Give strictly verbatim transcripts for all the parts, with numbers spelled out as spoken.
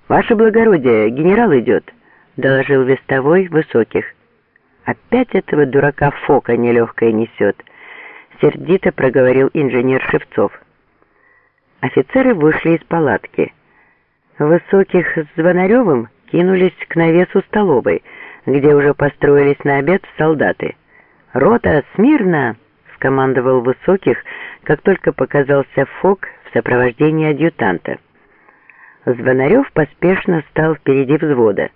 «Ваше благородие, генерал идет», — доложил вестовой Высоких. «Опять этого дурака Фока нелегкое несет», — сердито проговорил инженер Шевцов. Офицеры вышли из палатки. Высоких с Звонаревым кинулись к навесу столовой, где уже построились на обед солдаты. «Рота, смирно!» — скомандовал Высоких, как только показался Фок в сопровождении адъютанта. Звонарев поспешно стал впереди взвода.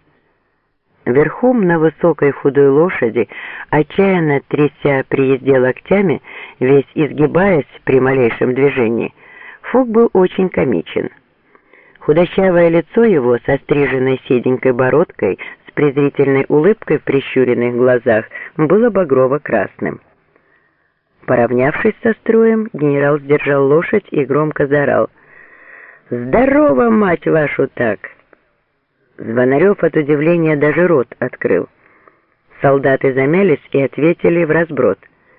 Верхом на высокой худой лошади, отчаянно тряся при езде локтями, весь изгибаясь при малейшем движении, Фок был очень комичен. Худощавое лицо его со стриженной седенькой бородкой, с презрительной улыбкой в прищуренных глазах, было багрово-красным. Поравнявшись со строем, генерал сдержал лошадь и громко заорал: «Здорово, мать вашу, так!» Звонарев от удивления даже рот открыл. Солдаты замялись и ответили вразброд.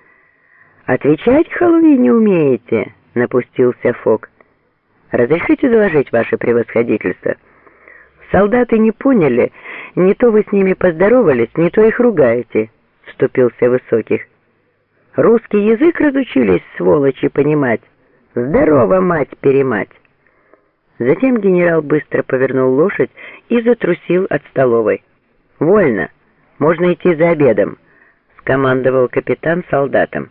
«Отвечать, халуи, не умеете?» — напустился Фок. «Разрешите доложить, ваше превосходительство? Солдаты не поняли, не то вы с ними поздоровались, не то их ругаете», — вступился Высоких. «Русский язык разучились, сволочи, понимать. Здорово, мать-перемать!» Затем генерал быстро повернул лошадь и затрусил от столовой. «Вольно! Можно идти за обедом!» — скомандовал капитан солдатам.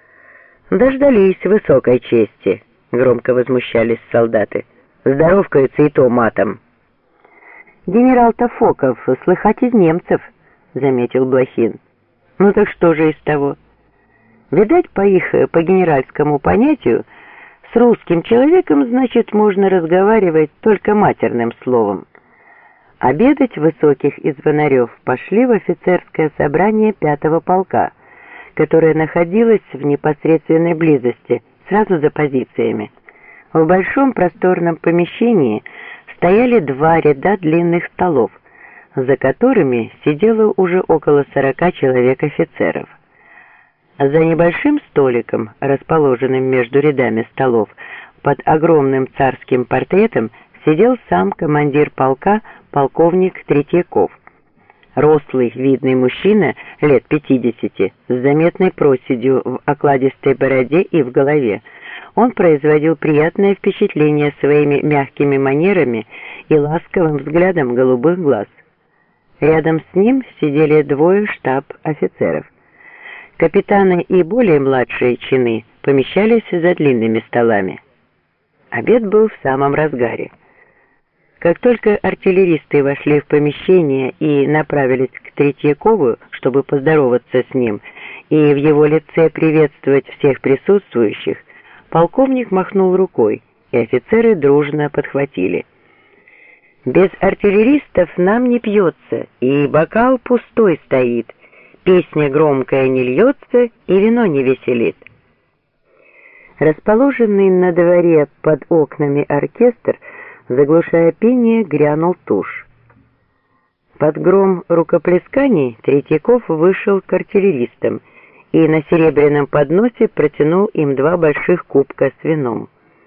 «Дождались высокой чести!» — громко возмущались солдаты. «Здоровкаются и то матом!» «Генерал-то Фоков, слыхать из немцев!» — заметил Блохин. «Ну так что же из того? Видать, по их, по генеральскому понятию, с русским человеком, значит, можно разговаривать только матерным словом». Обедать Высоких и Звонарев пошли в офицерское собрание пятого полка, которое находилось в непосредственной близости, сразу за позициями. В большом просторном помещении стояли два ряда длинных столов, за которыми сидело уже около сорока человек офицеров. За небольшим столиком, расположенным между рядами столов, под огромным царским портретом сидел сам командир полка, полковник Третьяков. Рослый, видный мужчина, лет пятидесяти, с заметной проседью в окладистой бороде и в голове. Он производил приятное впечатление своими мягкими манерами и ласковым взглядом голубых глаз. Рядом с ним сидели двое штаб-офицеров. Капитаны и более младшие чины помещались за длинными столами. Обед был в самом разгаре. Как только артиллеристы вошли в помещение и направились к Третьякову, чтобы поздороваться с ним и в его лице приветствовать всех присутствующих, полковник махнул рукой, и офицеры дружно подхватили. «Без артиллеристов нам не пьется, и бокал пустой стоит, песня громкая не льется, и вино не веселит». Расположенный на дворе под окнами оркестр, заглушая пение, грянул тушь. Под гром рукоплесканий Третьяков вышел к артиллеристам и на серебряном подносе протянул им два больших кубка с вином.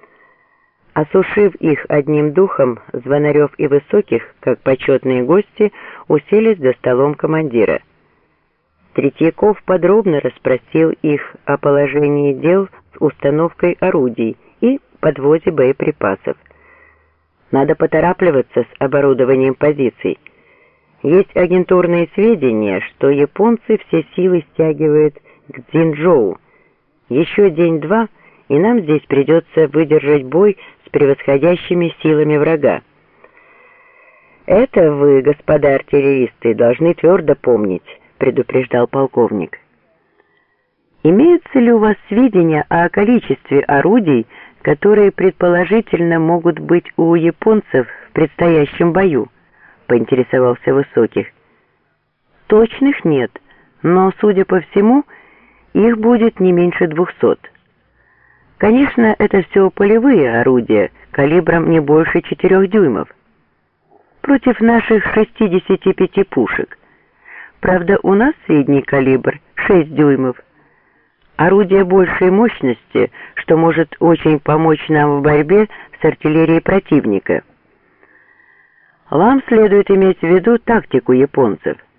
Осушив их одним духом, Звонарев и Высоких, как почетные гости, уселись за столом командира. Третьяков подробно расспросил их о положении дел с установкой орудий и подвозе боеприпасов. Надо поторапливаться с оборудованием позиций. Есть агентурные сведения, что японцы все силы стягивают к Цзиньчжоу. Еще день-два, и нам здесь придется выдержать бой с превосходящими силами врага. «Это вы, господа артиллеристы, должны твердо помнить», — предупреждал полковник. «Имеются ли у вас сведения о количестве орудий, которые предположительно могут быть у японцев в предстоящем бою?» — поинтересовался Высоких. «Точных нет, но, судя по всему, их будет не меньше двухсот. Конечно, это все полевые орудия, калибром не больше четырех дюймов, против наших шестидесяти пяти пушек. Правда, у нас средний калибр шесть дюймов. Орудие большей мощности, что может очень помочь нам в борьбе с артиллерией противника». Вам следует иметь в виду тактику японцев.